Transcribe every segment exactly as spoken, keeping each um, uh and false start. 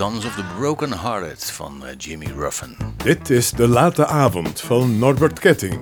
Sons of the Broken Hearted van uh, Jimmy Ruffin. Dit is De Late Avond van Norbert Ketting.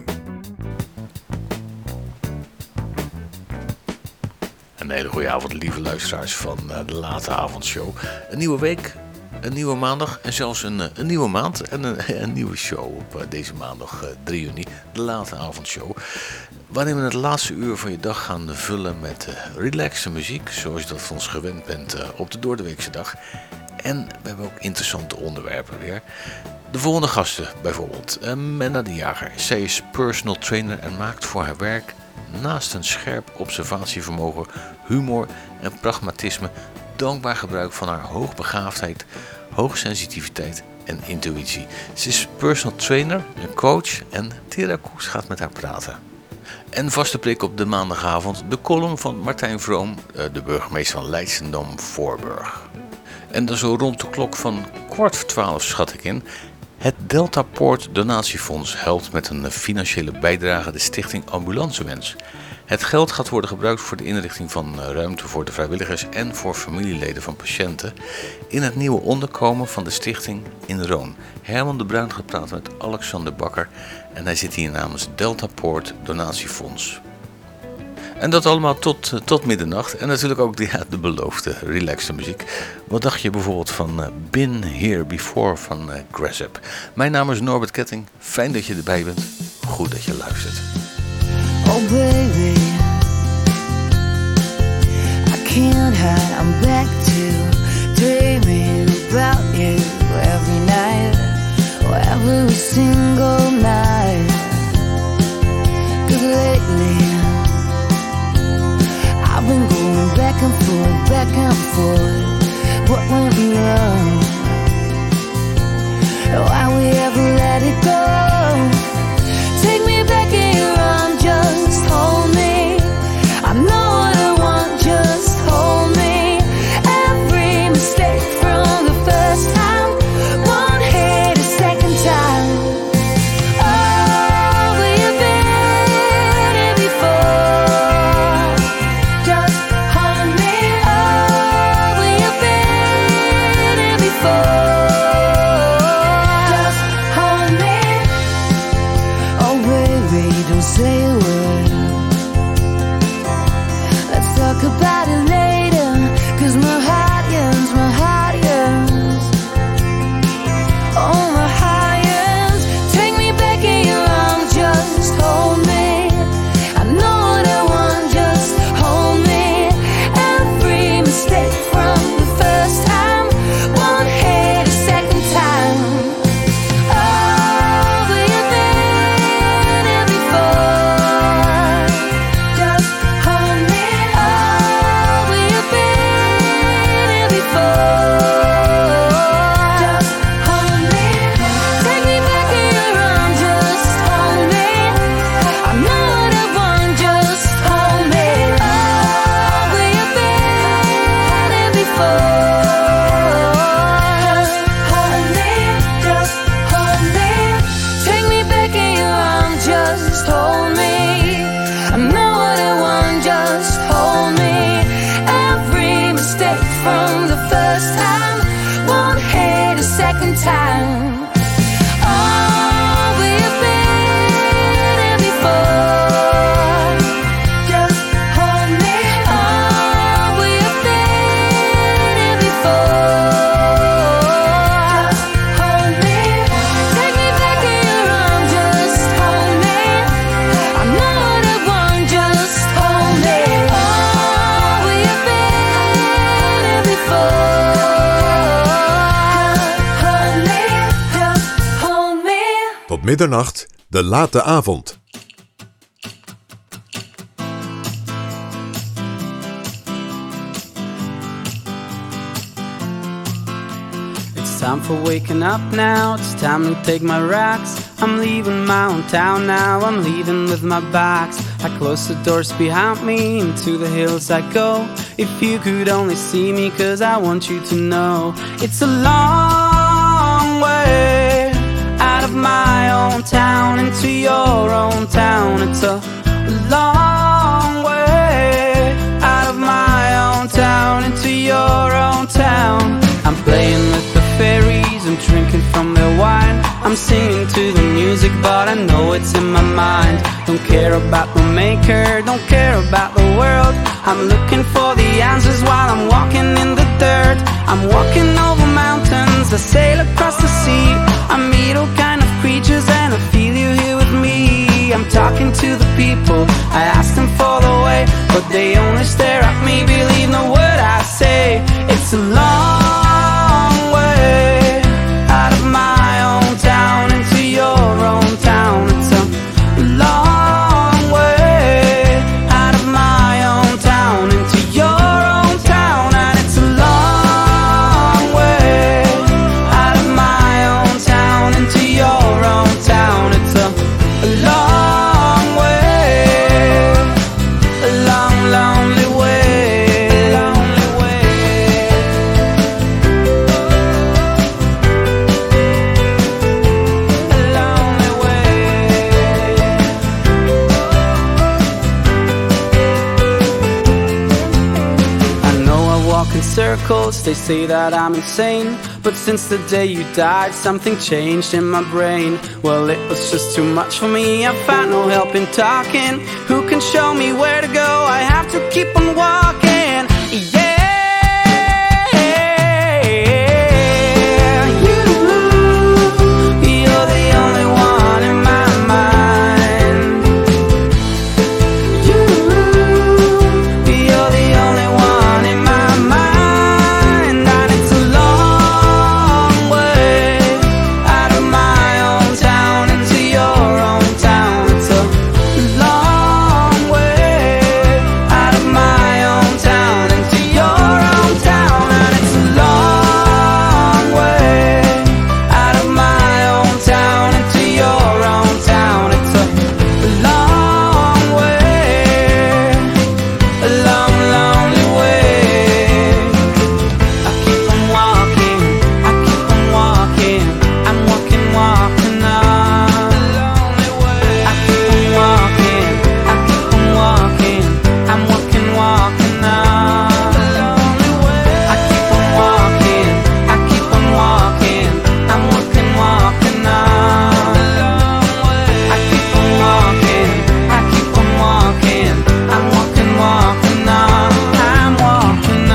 Een hele goede avond, lieve luisteraars van uh, De Late Avondshow. Een nieuwe week, een nieuwe maandag en zelfs een, uh, een nieuwe maand en een, een nieuwe show op uh, deze maandag uh, drie juni. De Late Avondshow. Waarin we het laatste uur van je dag gaan vullen met uh, relaxe muziek, zoals je dat van ons gewend bent uh, op de doordeweekse dag. En we hebben ook interessante onderwerpen weer. De volgende gasten bijvoorbeeld. Uh, Menna de Jager. Zij is personal trainer en maakt voor haar werk naast een scherp observatievermogen, humor en pragmatisme dankbaar gebruik van haar hoogbegaafdheid, hoogsensitiviteit en intuïtie. Ze is personal trainer en coach en Tera Koes gaat met haar praten. En vaste prik op de maandagavond de column van Martijn Vroom, de burgemeester van Leidschendam-Voorburg. En dan zo rond de klok van kwart voor twaalf schat ik in. Het Deltapoort Donatiefonds helpt met een financiële bijdrage de stichting Ambulancewens. Het geld gaat worden gebruikt voor de inrichting van ruimte voor de vrijwilligers en voor familieleden van patiënten in het nieuwe onderkomen van de stichting in Roon. Herman de Bruin gaat praten met Alexander Bakker en hij zit hier namens Deltapoort Donatiefonds. En dat allemaal tot, tot middernacht. En natuurlijk ook de, ja, de beloofde relaxte muziek. Wat dacht je bijvoorbeeld van uh, Been Here Before van uh, Grassup? Mijn naam is Norbert Ketting. Fijn dat je erbij bent. Goed dat je luistert. Oh baby, I can't hide, I'm back to dreaming about you every night, or every single night. 'Cause lately I've been going back and forth, back and forth. What went wrong? Why we ever let it go? Take me back in your arms, just hold me. I know what I want, just hold me. Every mistake from the first time won't hit a second time. Oh, we have been here before. Just hold me. Oh, we have been here before. Just hold me. Oh baby, don't say a word. Let's talk about it later. 'Cause my heart yearns, my heart yearns. Oh, my heart yearns. Take me back in your arms, just hold me. I know what I want, just hold me. Every mistake from the first time won't hit a second time. Oh, we have been here before. Just hold me. Oh, we have been here before. Just hold me. Take me back in your arms, just hold me. I know what I want, just hold me. Oh, we have been here before. Just hold me, just hold me. Take me back in your arms, just hold me. I know what I want, just hold me. Every mistake from the first time won't hit a second time. Oh, we have been here before. Just hold me. Oh, we have been here before. Just hold me. Take me back in your arms, just hold me. I know what I want, just hold me. Oh, we have been here before. Just hold me, just hold me. Tot middernacht, De Late Avond. It's time for waking up now, it's time to take my rocks. I'm leaving my own town now, I'm leaving with my box. I close the doors behind me, into the hills I go. If you could only see me, 'cause I want you to know. It's a long way out of my own town into your own town. It's a long way out of my own town into your own town. I'm playing with the I'm singing to the music, but I know it's in my mind. Don't care about the maker, don't care about the world. I'm looking for the answers while I'm walking in the dirt. I'm walking over mountains, I sail across the sea. I meet all kind of creatures and I feel you here with me. I'm talking to the people, I ask them for the way, but they only stare at me, believe no word I say. It's a long way out of my own town into your own town. It's a long way out of my own town into your own town. And it's a long way out of my own town into your own town. It's a, a long way, a long, lonely way, lonely way. A lonely way. I know I walk in circles, they say that I'm insane. But since the day you died, something changed in my brain. Well, it was just too much for me, I found no help in talking. Who can show me where to go? I have to keep on walking. Yeah. You, you're the only one in my mind. You, you're the only one in my mind. And it's a long way out of my own town into your own town. It's a long way out of my own town into your own town. And it's a long way out of my own town into your own town. It's a long way, a long, lonely way. I keep on walking, I keep on walking. I'm walking, walking on the lonely way. I keep on walking, I keep on walking. I'm walking, walking on the lonely way. I keep on walking, I keep on walking. I'm walking, walking on the long way. I keep on walking, I keep on walking. I'm walking, walking on. I'm walking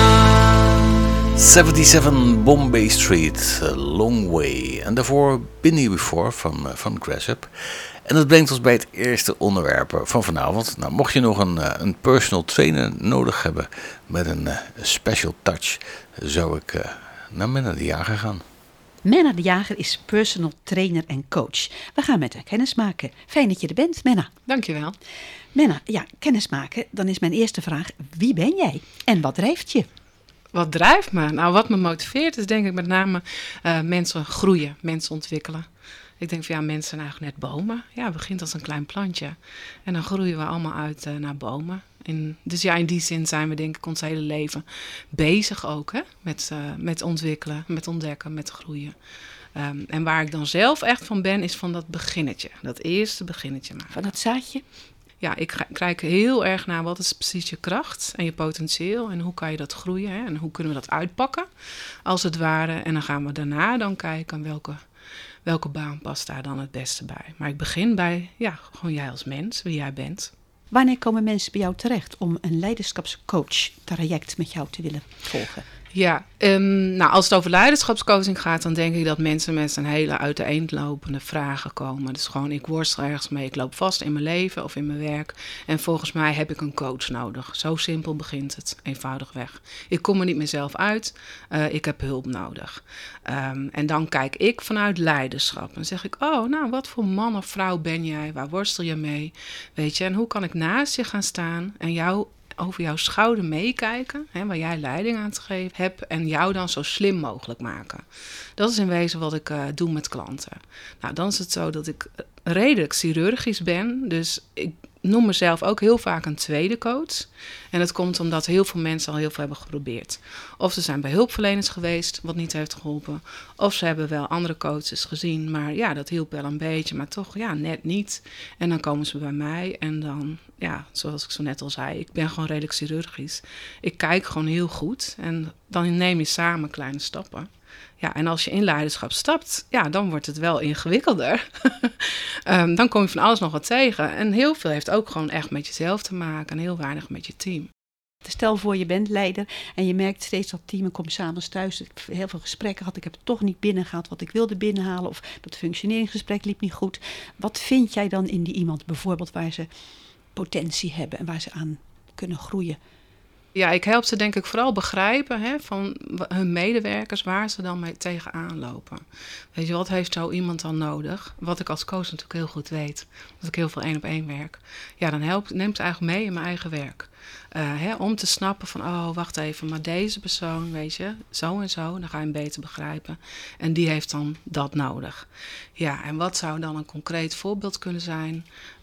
on. zevenenzeventig Bombay Street, A Long Way. En daarvoor Been Before van, uh, van Grassup. En dat brengt ons bij het eerste onderwerp van vanavond. Nou, mocht je nog een, uh, een personal trainer nodig hebben met een uh, special touch, zou ik uh, naar Menna de Jager gaan. Menna de Jager is personal trainer en coach. We gaan met haar kennis maken. Fijn dat je er bent, Menna. Dankjewel. Menna, ja, kennis maken. Dan is mijn eerste vraag, wie ben jij en wat drijft je? Wat drijft me? Nou, wat me motiveert is denk ik met name uh, mensen groeien, mensen ontwikkelen. Ik denk van ja, mensen zijn eigenlijk net bomen. Ja, het begint als een klein plantje. En dan groeien we allemaal uit uh, naar bomen. In, dus ja, in die zin zijn we denk ik ons hele leven bezig ook. Hè? Met, uh, met ontwikkelen, met ontdekken, met groeien. Um, en waar ik dan zelf echt van ben, is van dat beginnetje. Dat eerste beginnetje maken. Van dat zaadje? Ja, ik ga- kijk heel erg naar wat is precies je kracht en je potentieel. En hoe kan je dat groeien, hè? En hoe kunnen we dat uitpakken, als het ware. En dan gaan we daarna dan kijken welke, welke baan past daar dan het beste bij. Maar ik begin bij, ja, gewoon jij als mens, wie jij bent. Wanneer komen mensen bij jou terecht om een leiderschapscoach traject met jou te willen volgen? Ja, um, nou als het over leiderschapscoaching gaat, dan denk ik dat mensen met een hele uiteenlopende vragen komen. Dus gewoon, ik worstel ergens mee, ik loop vast in mijn leven of in mijn werk. En volgens mij heb ik een coach nodig. Zo simpel begint het, eenvoudigweg. Ik kom er niet meer zelf uit, uh, ik heb hulp nodig. Um, en dan kijk ik vanuit leiderschap. En zeg ik, oh, nou, wat voor man of vrouw ben jij? Waar worstel je mee? Weet je, en hoe kan ik naast je gaan staan en jou over jouw schouder meekijken, hè, waar jij leiding aan te geven hebt, en jou dan zo slim mogelijk maken. Dat is in wezen wat ik uh, doe met klanten. Nou, dan is het zo dat ik redelijk chirurgisch ben, dus ik noem mezelf ook heel vaak een tweede coach. En dat komt omdat heel veel mensen al heel veel hebben geprobeerd. Of ze zijn bij hulpverleners geweest, wat niet heeft geholpen. Of ze hebben wel andere coaches gezien, maar ja, dat hielp wel een beetje, maar toch ja, net niet. En dan komen ze bij mij en dan, ja, zoals ik zo net al zei, ik ben gewoon redelijk chirurgisch. Ik kijk gewoon heel goed en dan neem je samen kleine stappen. Ja, en als je in leiderschap stapt, ja, dan wordt het wel ingewikkelder. um, dan kom je van alles nog wat tegen. En heel veel heeft ook gewoon echt met jezelf te maken en heel weinig met je team. Stel voor je bent leider en je merkt steeds dat team en kom s'avonds thuis. Ik heb heel veel gesprekken gehad. Ik heb het toch niet binnengehaald wat ik wilde binnenhalen. Of dat functioneringsgesprek liep niet goed. Wat vind jij dan in die iemand bijvoorbeeld waar ze potentie hebben en waar ze aan kunnen groeien? Ja, ik help ze denk ik vooral begrijpen hè, van hun medewerkers waar ze dan mee tegenaan lopen. Weet je, wat heeft zo iemand dan nodig? Wat ik als coach natuurlijk heel goed weet. Dat ik heel veel één op één werk. Ja, dan help, neem ze eigenlijk mee in mijn eigen werk. Uh, hè, om te snappen van, oh, wacht even, maar deze persoon, weet je, zo en zo, dan ga je hem beter begrijpen. En die heeft dan dat nodig. Ja, en wat zou dan een concreet voorbeeld kunnen zijn?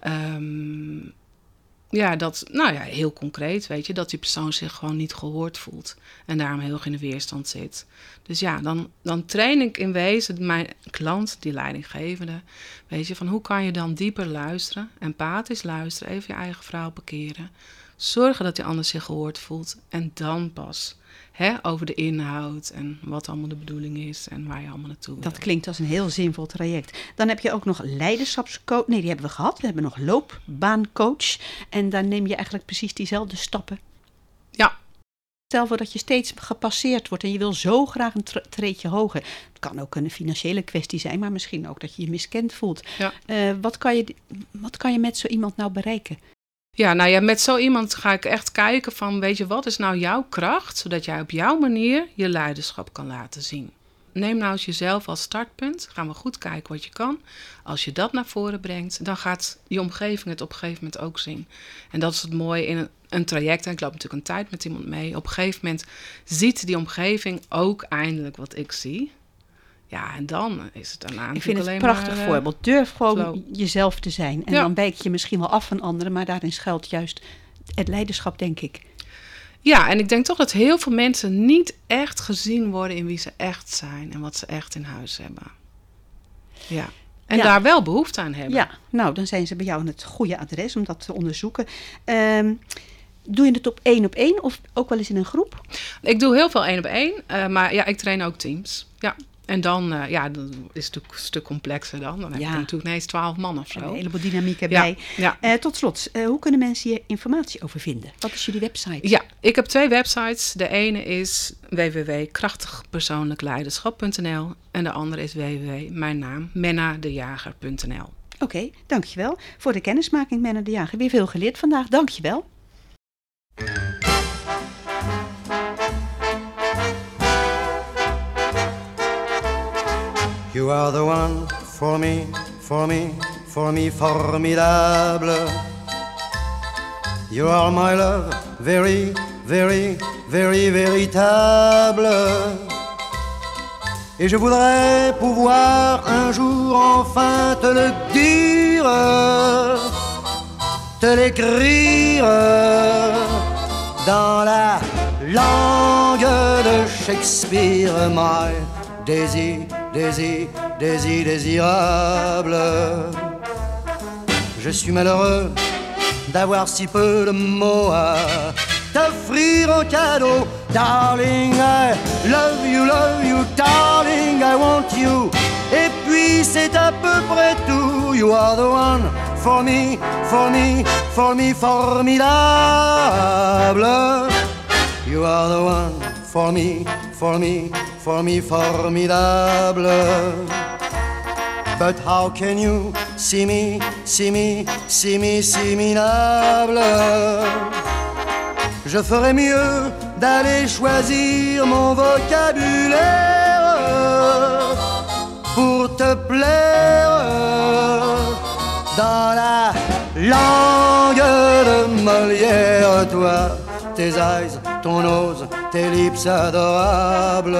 Um, Ja, dat, nou ja, heel concreet, weet je, dat die persoon zich gewoon niet gehoord voelt en daarom heel erg in de weerstand zit. Dus ja, dan, dan train ik in wezen mijn klant, die leidinggevende, weet je, van hoe kan je dan dieper luisteren, empathisch luisteren, even je eigen verhaal parkeren, zorgen dat die ander zich gehoord voelt en dan pas hè, over de inhoud en wat allemaal de bedoeling is en waar je allemaal naartoe wil. Dat klinkt als een heel zinvol traject. Dan heb je ook nog leiderschapscoach. Nee, die hebben we gehad. We hebben nog loopbaancoach. En daar neem je eigenlijk precies diezelfde stappen. Ja. Stel voor dat je steeds gepasseerd wordt en je wil zo graag een tra- treedje hoger. Het kan ook een financiële kwestie zijn, maar misschien ook dat je je miskend voelt. Ja. Uh, wat kan je, wat kan je met zo iemand nou bereiken? Ja, nou ja, met zo iemand ga ik echt kijken van, weet je, wat is nou jouw kracht, zodat jij op jouw manier je leiderschap kan laten zien. Neem nou eens jezelf als startpunt, gaan we goed kijken wat je kan. Als je dat naar voren brengt, dan gaat je omgeving het op een gegeven moment ook zien. En dat is het mooie in een, een traject, en ik loop natuurlijk een tijd met iemand mee. Op een gegeven moment ziet die omgeving ook eindelijk wat ik zie. Ja, en dan is het daarna Ik vind het alleen een prachtig maar, uh, voorbeeld. Durf gewoon flow. jezelf te zijn. En Ja. dan wijk je misschien wel af van anderen, maar daarin schuilt juist het leiderschap, denk ik. Ja, en ik denk toch dat heel veel mensen niet echt gezien worden in wie ze echt zijn en wat ze echt in huis hebben. Ja, en Ja. daar wel behoefte aan hebben. Ja, nou, dan zijn ze bij jou het goede adres om dat te onderzoeken. Um, doe je het op één op één of ook wel eens in een groep? Ik doe heel veel één op één, uh, maar ja, ik train ook teams. Ja. En dan, uh, ja, dan is het natuurlijk een stuk complexer dan. Dan heb Ja. je natuurlijk ineens twaalf man of zo. Een heleboel dynamiek Ja, erbij. ja. Uh, tot slot, uh, hoe kunnen mensen hier informatie over vinden? Wat is jullie website? Ja, ik heb twee websites. De ene is w w w punt krachtig persoonlijk leiderschap punt n l en de andere is w w w punt mijn naam menna de jager punt n l. Oké, okay, dankjewel voor de kennismaking, Menna de Jager. Weer veel geleerd vandaag, dankjewel. You are the one for me, for me, for me, formidable. You are my love, very, very, very véritable. Et je voudrais pouvoir un jour enfin te le dire, te l'écrire dans la langue de Shakespeare, my désir, désir, désir, désirable. Je suis malheureux d'avoir si peu de mots à t'offrir en cadeau. Darling, I love you, love you, darling, I want you. Et puis c'est à peu près tout. You are the one for me, for me, for me, formidable. You are the one for me, for me, for me, formidable. But how can you see me, see me, see me, similable? Je ferais mieux d'aller choisir mon vocabulaire pour te plaire dans la langue de Molière. Toi, tes eyes, ton nose, tes lips adorables.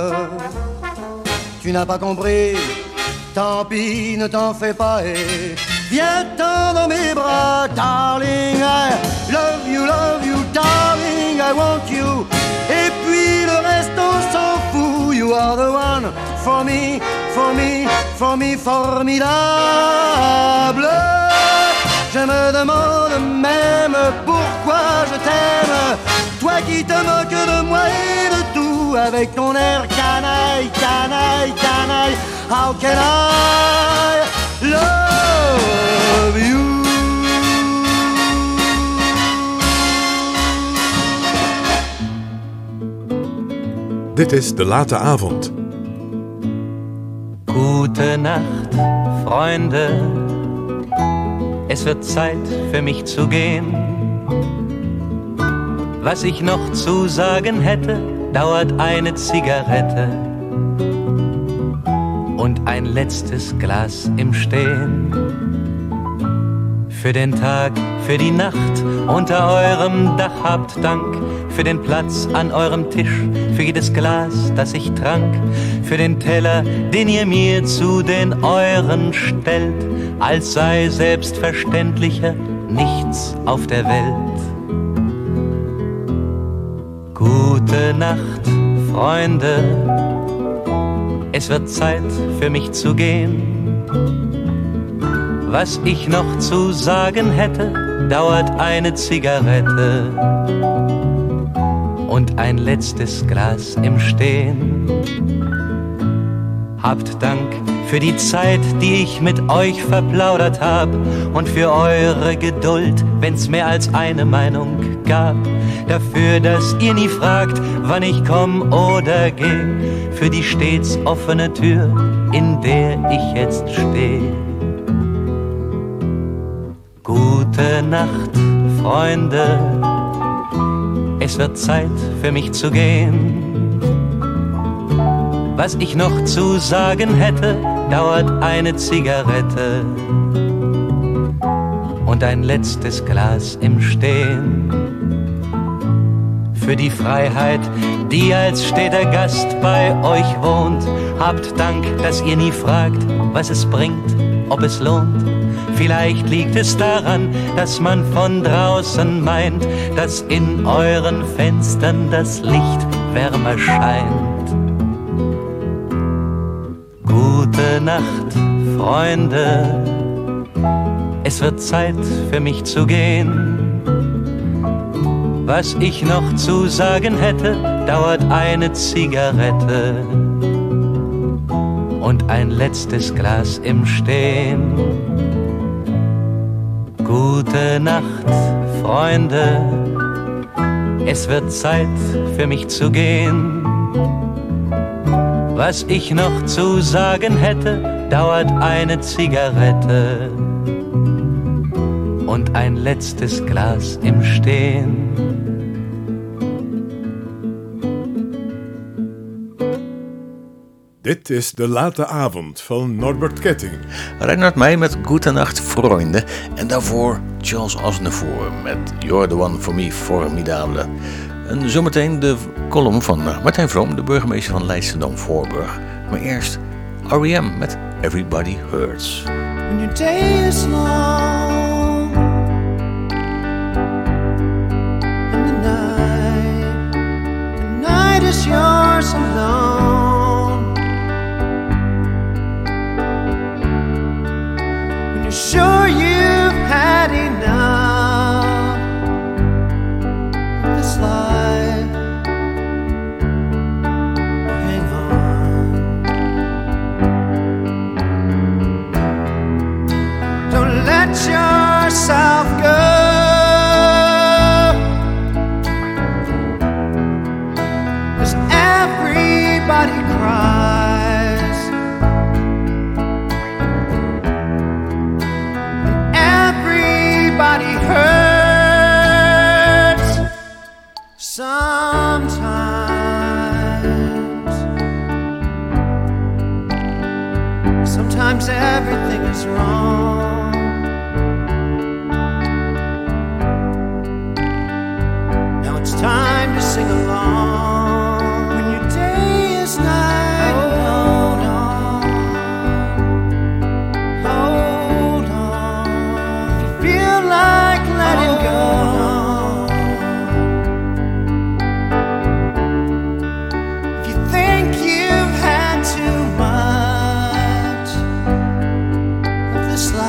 Tu n'as pas compris, tant pis, ne t'en fais pas et viens-t'en dans mes bras. Darling, I love you, love you, darling, I want you. Et puis le reste on s'en fout. You are the one for me, for me, for me, formidable. Je me demande même pourquoi je t'aime, toi qui te moques de moi et de tout avec ton air canaille. I, can I, can I, how can I love you? Dit is De Late Avond. Gute Nacht, Freunde. Es wird Zeit für mich zu gehen. Was ich noch zu sagen hätte, dauert eine Zigarette und ein letztes Glas im Stehen. Für den Tag, für die Nacht unter eurem Dach habt Dank, für den Platz an eurem Tisch, für jedes Glas, das ich trank, für den Teller, den ihr mir zu den euren stellt, als sei selbstverständlicher nichts auf der Welt. Gute Nacht, Freunde, es wird Zeit für mich zu gehen. Was ich noch zu sagen hätte, dauert eine Zigarette und ein letztes Glas im Stehen. Habt Dank für die Zeit, die ich mit euch verplaudert hab und für eure Geduld, wenn's mehr als eine Meinung gab. Dafür, dass ihr nie fragt, wann ich komm oder geh, für die stets offene Tür, in der ich jetzt steh. Gute Nacht, Freunde, es wird Zeit für mich zu gehen. Was ich noch zu sagen hätte, dauert eine Zigarette und ein letztes Glas im Stehen. Für die Freiheit, die als steter Gast bei euch wohnt, habt Dank, dass ihr nie fragt, was es bringt, ob es lohnt. Vielleicht liegt es daran, dass man von draußen meint, dass in euren Fenstern das Licht wärmer scheint. Gute Nacht, Freunde, es wird Zeit für mich zu gehen. Was ich noch zu sagen hätte, dauert eine Zigarette und ein letztes Glas im Stehen. Gute Nacht, Freunde, es wird Zeit für mich zu gehen. Was ich noch zu sagen hätte, dauert eine Zigarette und ein letztes Glas im Stehen. Dit is De Late Avond van Norbert Ketting. Reinhard Meij met Goedenacht Vrienden. En daarvoor Charles Aznavour met You're the One for Me, Formidable. En zometeen de column van Martijn Vroom, de burgemeester van Leidschendam-Voorburg. Maar eerst R E M met Everybody Hurts. When your day is long and the night, the night is yours alone. When you're sure you've had enough of this life, hang on. Don't let yourself go. 'Cause everybody cries, and everybody hurts sometimes. Sometimes everything is wrong. Now it's time to sing along. When your day is night, hold on, hold on. If you feel like letting go, if you think you've had too much of this life,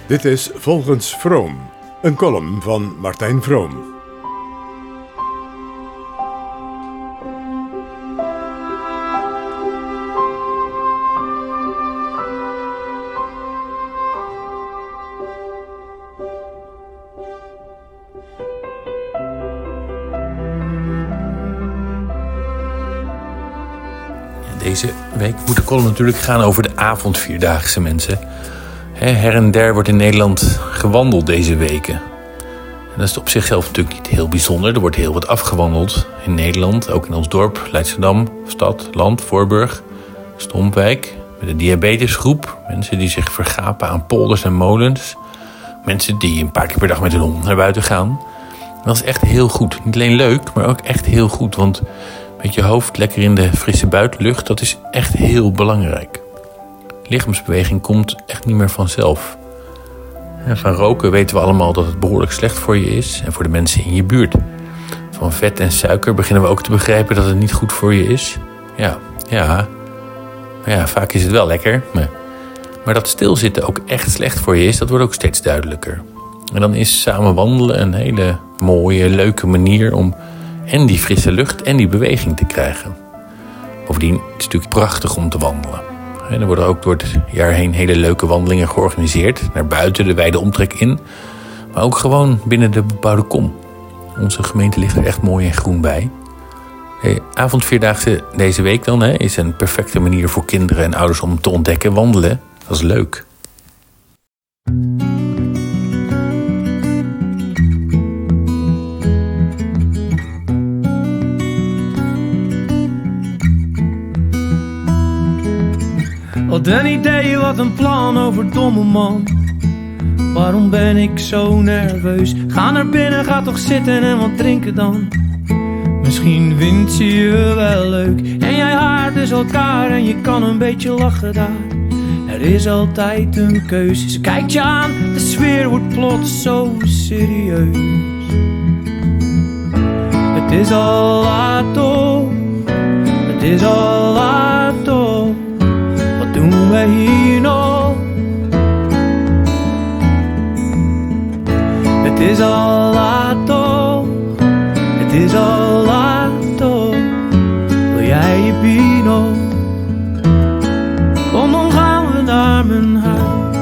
Dit is Volgens Vroom, een column van Martijn Vroom. Deze week moet de column natuurlijk gaan over de avondvierdaagse mensen. Her en der wordt in Nederland gewandeld deze weken. En dat is op zichzelf natuurlijk niet heel bijzonder. Er wordt heel wat afgewandeld in Nederland. Ook in ons dorp, Leidschendam, stad, land, Voorburg, Stompwijk. Met de diabetesgroep. Mensen die zich vergapen aan polders en molens. Mensen die een paar keer per dag met hun hond naar buiten gaan. Dat is echt heel goed. Niet alleen leuk, maar ook echt heel goed. Want met je hoofd lekker in de frisse buitenlucht, dat is echt heel belangrijk. Lichaamsbeweging komt echt niet meer vanzelf. En van roken weten we allemaal dat het behoorlijk slecht voor je is en voor de mensen in je buurt. Van vet en suiker beginnen we ook te begrijpen dat het niet goed voor je is. Ja, ja. Maar ja, vaak is het wel lekker. Maar, maar dat stilzitten ook echt slecht voor je is, dat wordt ook steeds duidelijker. En dan is samen wandelen een hele mooie, leuke manier om en die frisse lucht en die beweging te krijgen. Bovendien is het natuurlijk prachtig om te wandelen. En er worden ook door het jaar heen hele leuke wandelingen georganiseerd. Naar buiten, de wijde omtrek in. Maar ook gewoon binnen de bebouwde kom. Onze gemeente ligt er echt mooi en groen bij. De avondvierdaagse deze week dan hè, is een perfecte manier voor kinderen en ouders om te ontdekken. Wandelen, dat is leuk. Wat een idee, wat een plan over domme man. Waarom ben ik zo nerveus? Ga naar binnen, ga toch zitten en wat drinken dan. Misschien vindt ze je wel leuk en jij haar dus elkaar en je kan een beetje lachen daar. Er is altijd een keuze, ze kijkt je aan, de sfeer wordt plots zo serieus. Het is al laat toch, het is al laat toch. Doen we hier nog? Het is al laat toch, het is al laat toch. Wil jij je pino? Kom, dan gaan we naar mijn huis.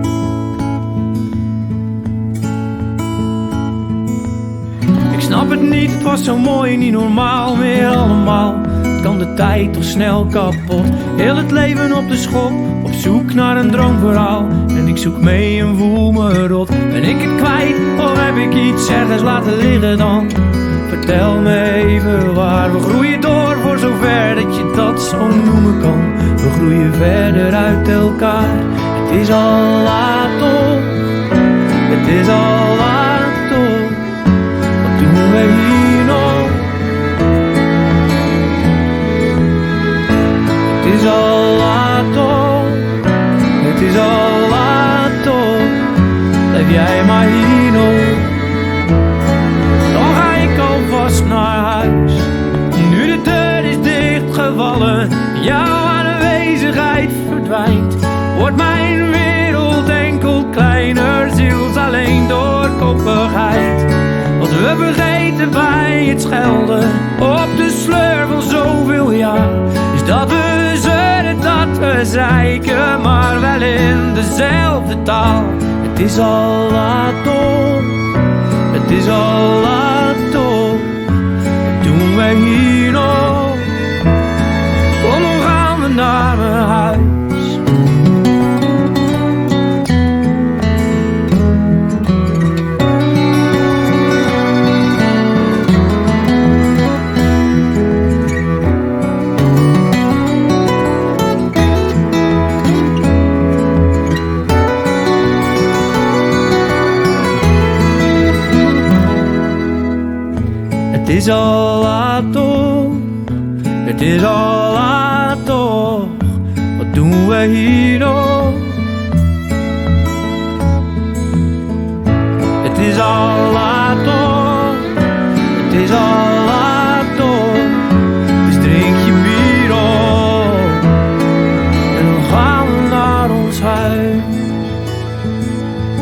Ik snap het niet, het was zo mooi, niet normaal meer allemaal. Kan de tijd toch snel kapot. Heel het leven op de schop, op zoek naar een droomverhaal. En ik zoek mee en voel me rot. Ben ik het kwijt of heb ik iets ergens laten liggen dan? Vertel me even waar. We groeien door voor zover dat je dat zo noemen kan. We groeien verder uit elkaar. Het is al laat toch, het is al laat toch. Wat doen we hier nog? Het is al laat toch, het is al laat toch. Blijf jij maar hier nog. Dan ga ik alvast naar huis. Nu de deur is dichtgevallen, jouw aanwezigheid verdwijnt. Wordt mijn wereld enkel kleiner, ziels alleen door koppigheid. Wat we vergeten bij het schelden op de sleur van zoveel jaar, is dat we zeuren, dat we zeiken, maar wel in dezelfde taal. Het is al laat toch, het is al laat toch. Wat doen wij hier nog? Kom, dan gaan we naar mijn huis. Het is al laat toch, het is al laat toch. Wat doen we hier nog? Het is al laat toch, het is al laat toch. Dus drink je bier op en dan gaan we naar ons huis.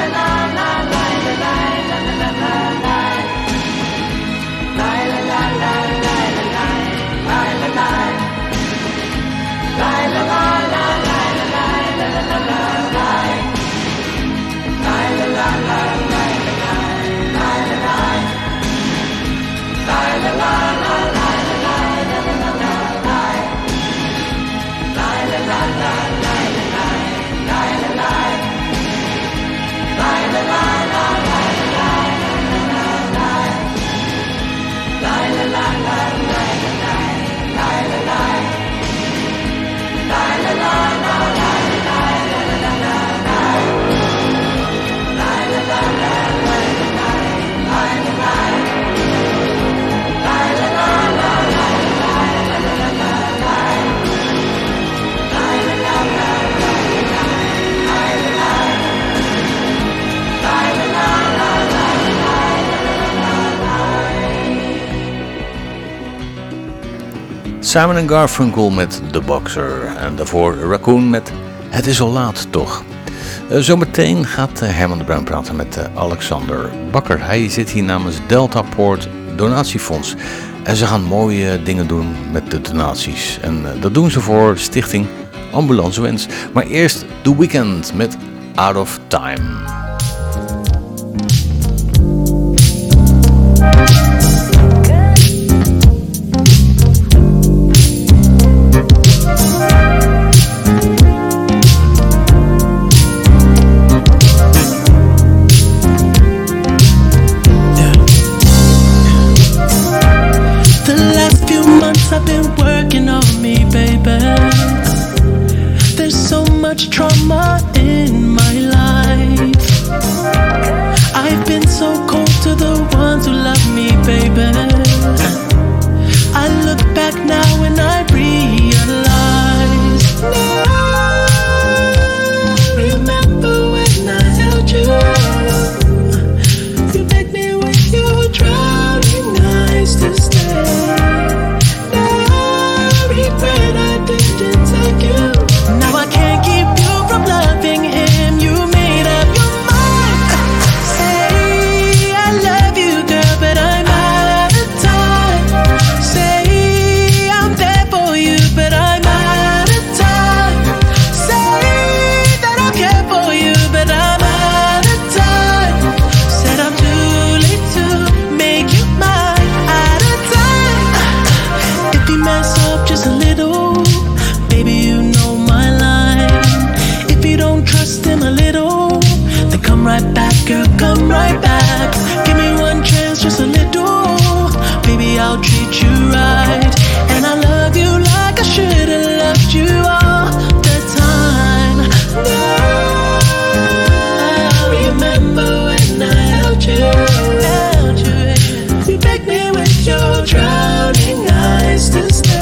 Simon en Garfunkel met The Boxer en daarvoor Raccoon met Het is al laat toch. Uh, zometeen gaat uh, Herman de Bruin praten met uh, Alexander Bakker. Hij zit hier namens Delta Poort Donatiefonds. En ze gaan mooie dingen doen met de donaties. En uh, dat doen ze voor Stichting Ambulancewens. Maar eerst The Weeknd met Out of Time. I've been working on me, baby. There's so much trauma in my life. I've been so cold to the ones who love me, baby. I look back now and I realize. Remember when I held you? You begged me with your drowning eyes to stay. Regret I didn't take you. Now I can't keep you from loving him. You made up your mind. Say I love you, girl, but I'm out of time. Say I'm there for you, but I'm out of time. Say that I'll care for you, but I'm out of time. Said I'm too late to make you mine. Out of time. If you mess up just a little, baby, you know my line. If you don't trust him a little, then come right back, girl, come right back. Give me one chance, just a little, baby, I'll treat you right. And I love you like I should have loved you all the time. Now, remember when I held you, held you. You begged me with your drowning eyes to stay.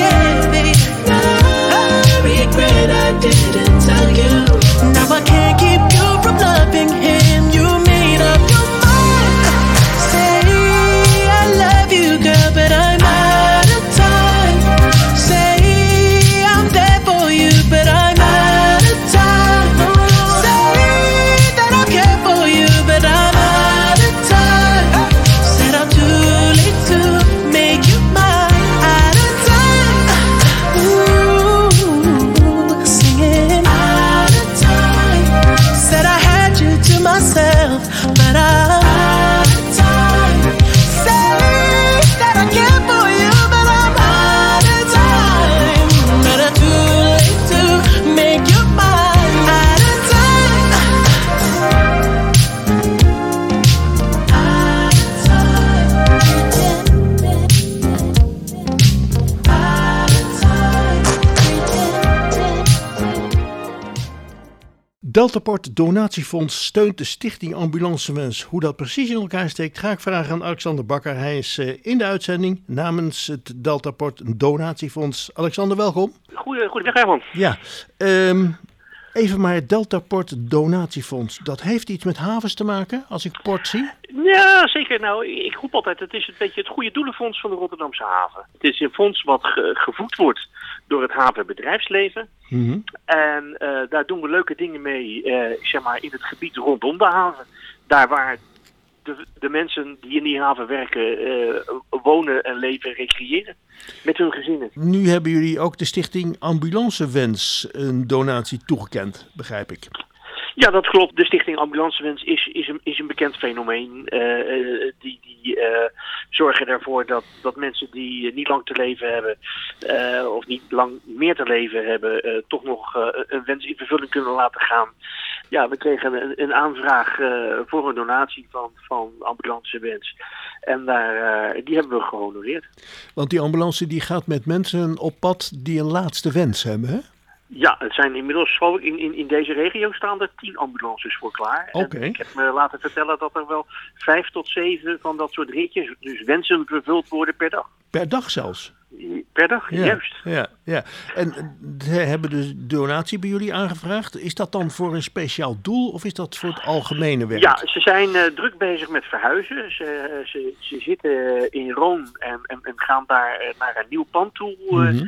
Regret I didn't tell you. Now I can't keep you from loving him. You made up your mind. Say I love you, girl, but I'm out of time. Say I'm there for you, but I'm out of time. Say that I'll care for you, but I'm out of time. Said I'm too late to make you mine. Out of time. Ooh. Singing out of time. Said I had you to myself, but I'm out of time. Say that I care for you, but I'm out of time. But I'm too late to make you mine. Out of time. Out of time. Out of time. Deltaport Donatiefonds steunt de Stichting Ambulancewens. Hoe dat precies in elkaar steekt, ga ik vragen aan Alexander Bakker. Hij is uh, in de uitzending namens het Deltaport Donatiefonds. Alexander, welkom. Goeie, goedendag, Herman. Ja, um, even maar het Deltaport Donatiefonds. Dat heeft iets met havens te maken, als ik port zie? Ja, zeker. Nou, ik roep altijd, het is een beetje het goede doelenfonds van de Rotterdamse haven. Het is een fonds wat ge- gevoed wordt door het havenbedrijfsleven. Mm-hmm. En uh, daar doen we leuke dingen mee, uh, zeg maar, in het gebied rondom de haven. Daar waar de, de mensen die in die haven werken, uh, wonen en leven en recreëren met hun gezinnen. Nu hebben jullie ook de Stichting Ambulancewens een donatie toegekend, begrijp ik. Ja, dat klopt. De Stichting Ambulancewens is, is, een, is een bekend fenomeen. Uh, uh, die die uh, zorgen ervoor dat, dat mensen die uh, niet lang te leven hebben, uh, of niet lang meer te leven hebben, uh, toch nog uh, een wens in vervulling kunnen laten gaan. Ja, we kregen een, een aanvraag uh, voor een donatie van, van Ambulancewens. En daar, uh, die hebben we gehonoreerd. Want die ambulance die gaat met mensen op pad die een laatste wens hebben, hè? Ja, het zijn inmiddels, in, in, in deze regio staan er tien ambulances voor klaar. Oké. En ik heb me laten vertellen dat er wel vijf tot zeven van dat soort ritjes, dus wensen vervuld worden per dag. Per dag zelfs? Per dag, ja, juist. Ja, ja. En ze hebben de donatie bij jullie aangevraagd. Is dat dan voor een speciaal doel of is dat voor het algemene werk? Ja, ze zijn uh, druk bezig met verhuizen. Ze, ze, ze zitten in Rome en, en, en gaan daar uh, naar een nieuw pand toe. Uh, mm-hmm.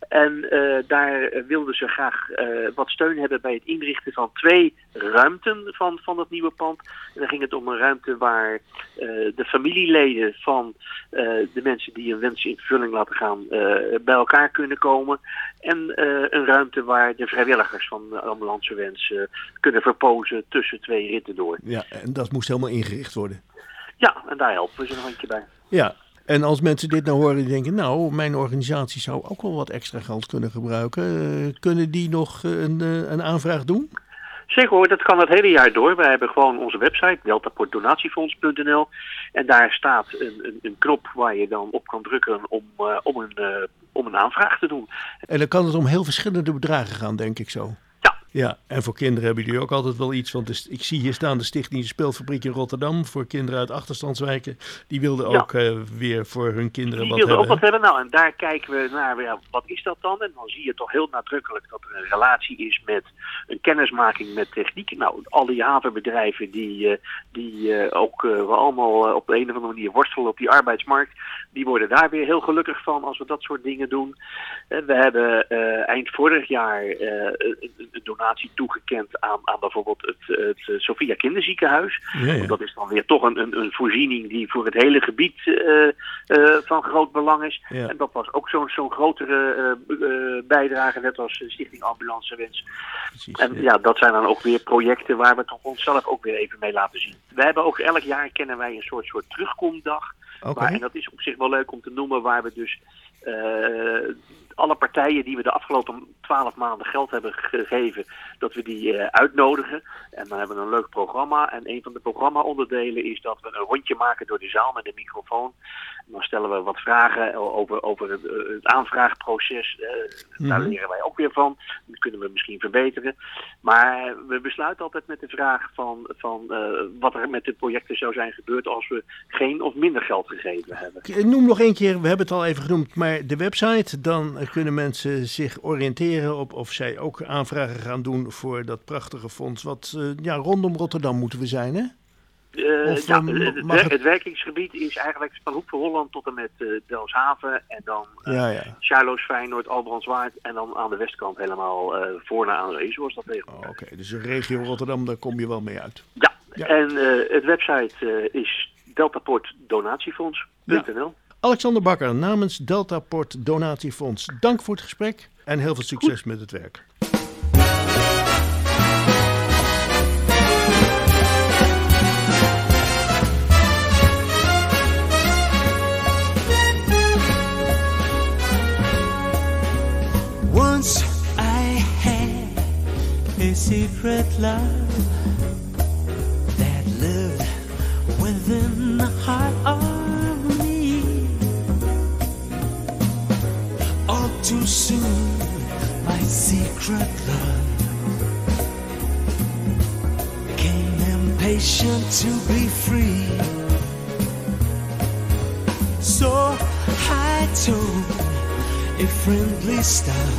En uh, daar uh, wilden ze graag uh, wat steun hebben bij het inrichten van twee ruimten van, van het nieuwe pand. En dan ging het om een ruimte waar uh, de familieleden van uh, de mensen die een wens in vervulling laten gaan uh, bij elkaar kunnen komen. En uh, een ruimte waar de vrijwilligers van de ambulancewens uh, kunnen verpozen tussen twee ritten door. Ja, en dat moest helemaal ingericht worden. Ja, en daar helpen we ze een handje bij. Ja, en als mensen dit nou horen, die denken, nou, mijn organisatie zou ook wel wat extra geld kunnen gebruiken. Uh, kunnen die nog uh, een, uh, een aanvraag doen? Zeker hoor, dat kan het hele jaar door. Wij hebben gewoon onze website, deltaport donatiefonds punt n l. En daar staat een, een, een knop waar je dan op kan drukken om, uh, om, een, uh, om een aanvraag te doen. En dan kan het om heel verschillende bedragen gaan, denk ik zo. Ja. Ja, en voor kinderen hebben jullie ook altijd wel iets. Want de, ik zie hier staan de Stichting de Speelfabriek in Rotterdam voor kinderen uit achterstandswijken. Die wilden Ja. ook uh, weer voor hun kinderen Die wat wilden hebben. ook wat hebben. Nou, en daar kijken we naar, ja, wat is dat dan? En dan zie je toch heel nadrukkelijk dat er een relatie is met een kennismaking met techniek. Nou, al die havenbedrijven die, uh, die uh, ook uh, we allemaal uh, op de een of andere manier worstelen op die arbeidsmarkt, die worden daar weer heel gelukkig van als we dat soort dingen doen. Uh, we hebben uh, eind vorig jaar uh, een, een donatie toegekend aan, aan bijvoorbeeld het, het Sophia Kinderziekenhuis. Ja, ja. Dat is dan weer toch een, een, een voorziening die voor het hele gebied uh, uh, van groot belang is. Ja. En dat was ook zo'n zo'n grotere uh, uh, bijdrage, net als uh, Stichting Ambulancewens. Precies, En ja. ja, dat zijn dan ook weer projecten waar we toch onszelf ook weer even mee laten zien. We hebben ook elk jaar kennen wij een soort, soort terugkomdag. Oké. Waar, en dat is op zich wel leuk om te noemen, waar we dus uh, alle partijen die we de afgelopen twaalf maanden geld hebben gegeven, dat we die uh, uitnodigen. En dan hebben we een leuk programma. En een van de programma-onderdelen is dat we een rondje maken door de zaal met een microfoon. En dan stellen we wat vragen over, over het, uh, het aanvraagproces. Uh, Mm-hmm. Daar leren wij ook weer van. Dat kunnen we misschien verbeteren. Maar we besluiten altijd met de vraag van, van uh, wat er met de projecten zou zijn gebeurd als we geen of minder geld gegeven hebben. Ik noem nog één keer, we hebben het al even genoemd, maar de website. Dan kunnen mensen zich oriënteren op of zij ook aanvragen gaan doen voor dat prachtige fonds. Wat uh, ja, rondom Rotterdam moeten we zijn, hè? Uh, Of, ja, um, het, mag wer- het- het werkingsgebied is eigenlijk van Hoek van Holland tot en met uh, Delfshaven en dan uh, Ja, ja. Charloes, Feyenoord, Albrandswaard en dan aan de westkant helemaal uh, voor naar aan Zee, zoals dat heet. Oké, okay, dus de regio Rotterdam, daar kom je wel mee uit. Ja, Ja. en uh, het website uh, is deltaport donatiefonds punt n l. Alexander Bakker namens Deltaport Donatiefonds. Dank voor het gesprek en heel veel succes Goed. met het werk. Once I had a secret love that lived within the heart of me. All too soon, my secret love became impatient to be free. So I told a friendly star,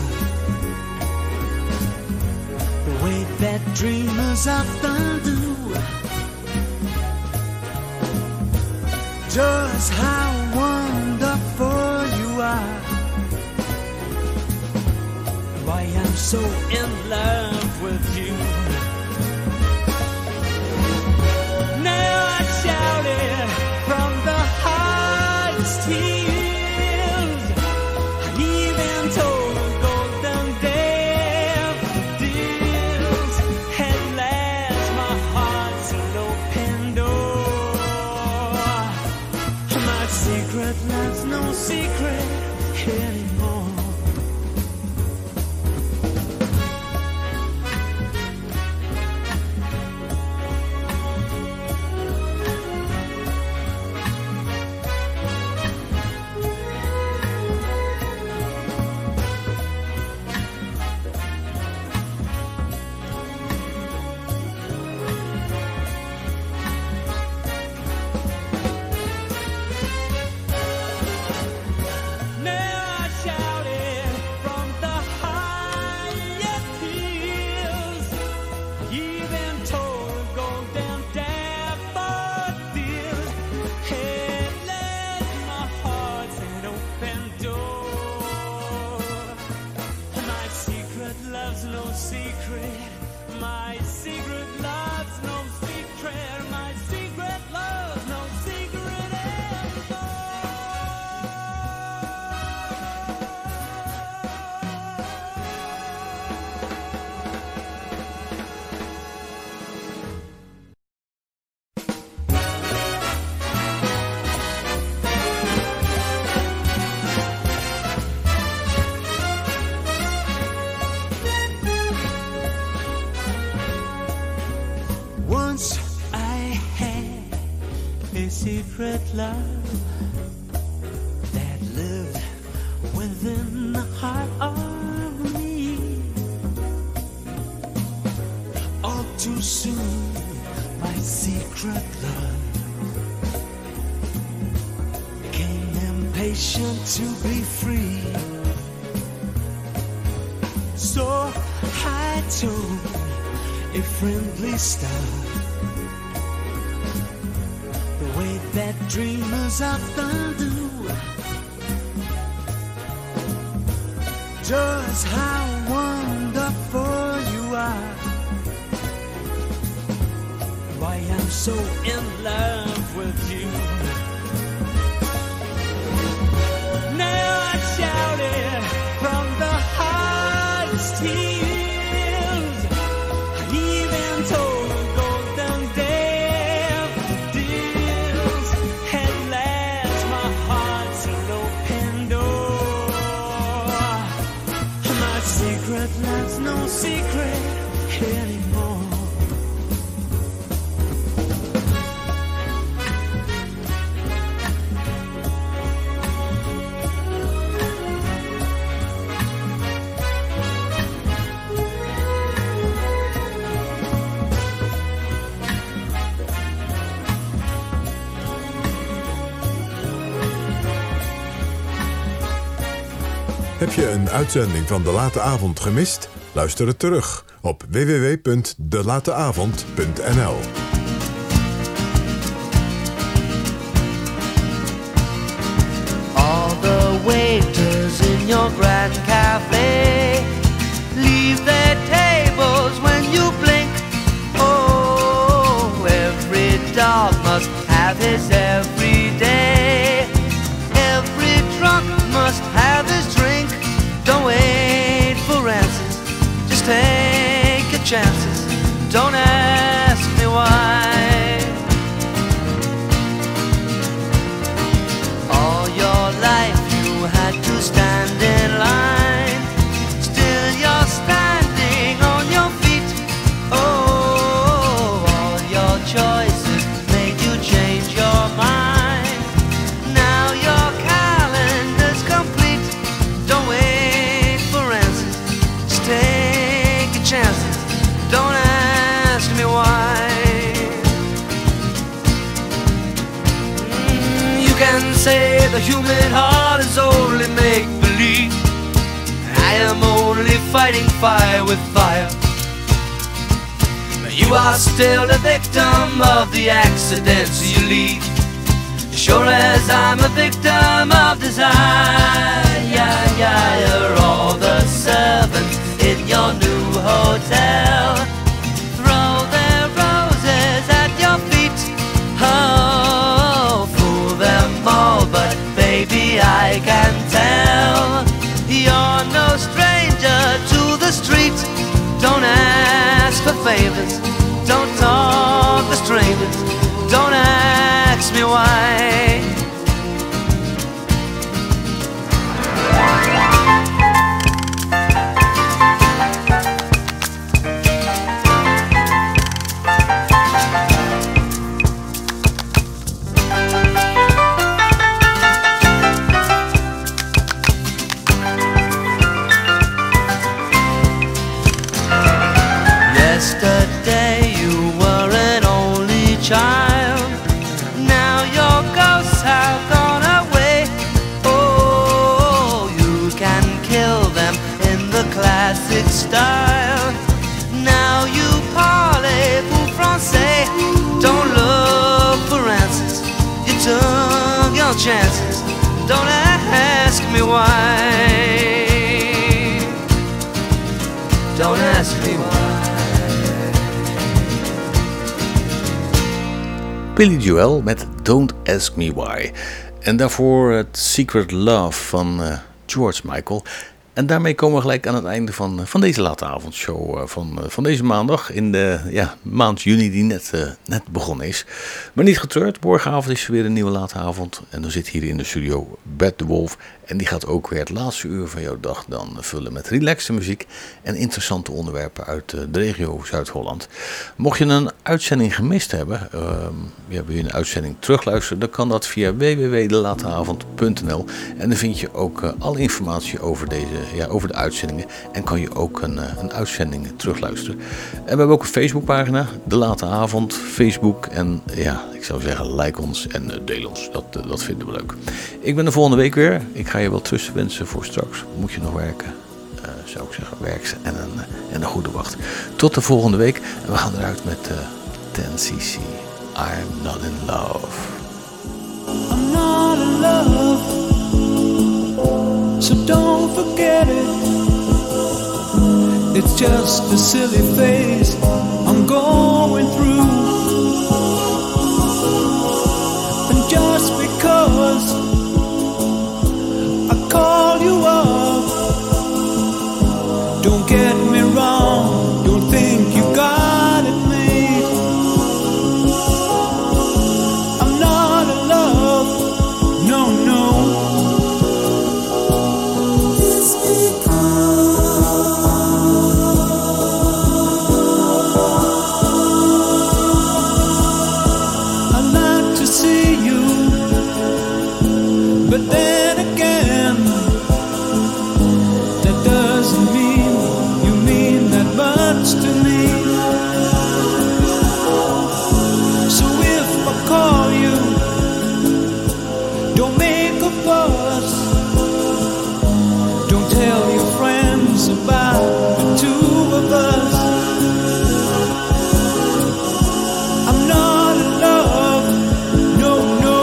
the way that dreamers often do, just how wonderful you are. Why I'm so in love with you. Now I shout it from the heart's tears. Love's no secret anymore. secret. My secret love's no secret. My secret love's no secret anymore. Once I had a secret love that lived within the heart of me. All too soon, my secret love became impatient to be free. So I told a friendly star, the way that dreamers often do, just how wonderful you are. Why I'm so in love with you. Now I shout it from the hardest tears. Love's no secret anymore. Heb je een uitzending van De Late Avond gemist? Luister het terug op w w w punt de late avond punt n l. All the waiters in your grand cafe leave their tables when you blink. Oh, every dog must have his every day. Every drunk must have his drink. Don't wait for answers, just take your chances. Don't ask me why. All your life you had to stand in line. Still you're standing on your feet. Oh, all your choices made you change your mind. Now your calendar's complete. Don't wait for answers, just take your chances. Don't ask me why. Mm, you can say the human heart is only make-believe. I am only fighting fire with fire. But you are still the victim of the accidents you lead. Sure as I'm a victim of desire. Yeah, yeah, you're all the servants in your new hotel. Throw their roses at your feet. Oh, fool them all, but baby, I can tell you're no stranger to the street. Don't ask for favors, don't talk to strangers. Don't ask me why. Yesterday you were an only child. Now your ghosts have gone away. Oh, you can kill them in the classic style. Now you parlez-vous français. Don't look for answers, you took your chances. Don't ask me why. Don't ask ask me why. Billy Joel met Don't Ask Me Why. En daarvoor het Secret Love van uh, George Michael. En daarmee komen we gelijk aan het einde van, van deze late avondshow uh, van, uh, van deze maandag. In de ja, maand juni die net, uh, net begonnen is. Maar niet getreurd, morgenavond is er weer een nieuwe late avond. En dan zit hier in de studio Bert de Wolf. En die gaat ook weer het laatste uur van jouw dag dan vullen met relaxte muziek en interessante onderwerpen uit de regio Zuid-Holland. Mocht je een uitzending gemist hebben, uh, ja, wil je een uitzending terugluisteren, dan kan dat via w w w punt de lateavond punt n l. En dan vind je ook uh, alle informatie over, deze, ja, over de uitzendingen en kan je ook een, uh, een uitzending terugluisteren. En we hebben ook een Facebookpagina, De Late Avond, Facebook. En ja, ik zou zeggen, like ons en uh, deel ons. Dat, uh, dat vinden we leuk. Ik ben de volgende week weer. Ik ga je wel tussen wensen voor straks. Moet je nog werken? Uh, zou ik zeggen, werk en een, en een goede wacht. Tot de volgende week. En we gaan eruit met uh, ten C C. I'm not in love. I'm not in love, so don't forget it. It's just a silly phase I'm going through. And just because I call you up, don't get me wrong, don't think you got it made. I'm not in love, no, no. I'd like to see you, but then again, that doesn't mean you mean that much to me. So if I call you, don't make a fuss. Don't tell your friends about the two of us. I'm not in love, no, no.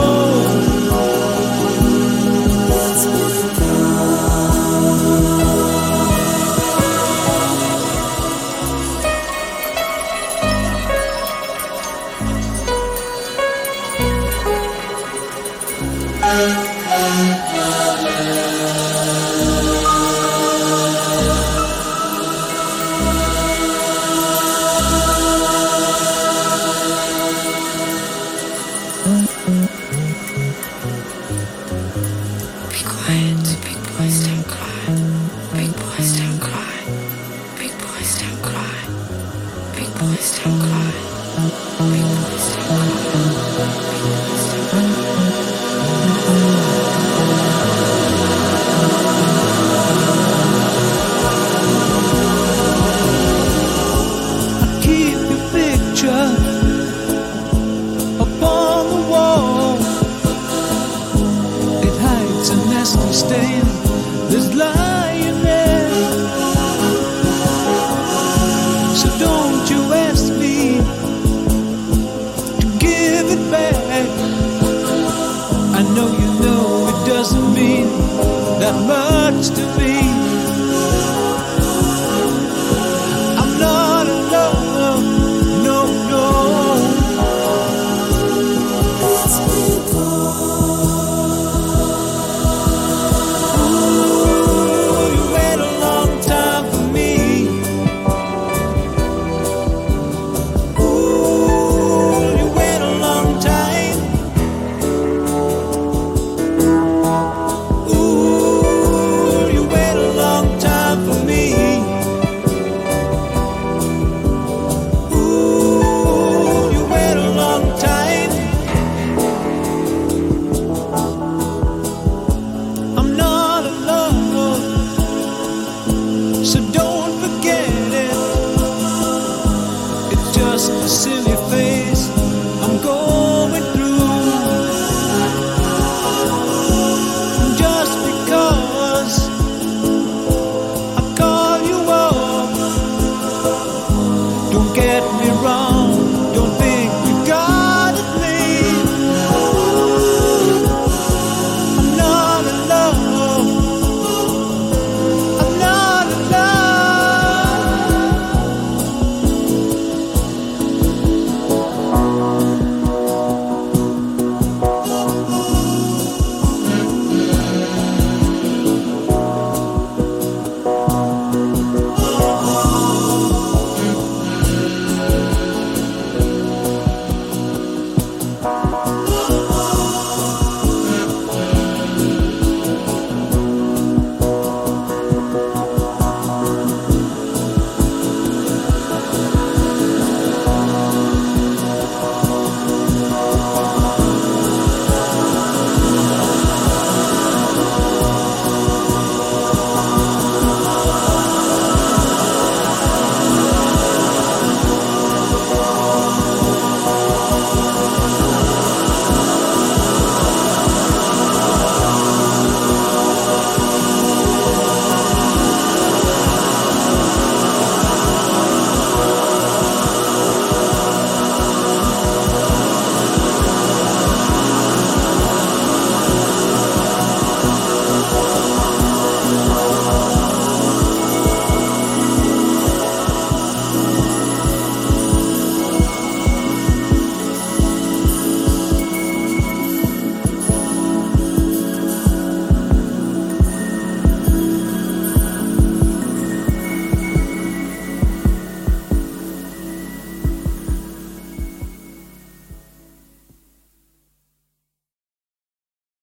Be quiet, big boys don't cry. Big boys don't cry. Big boys don't cry. Big boys don't cry. Big boys don't cry.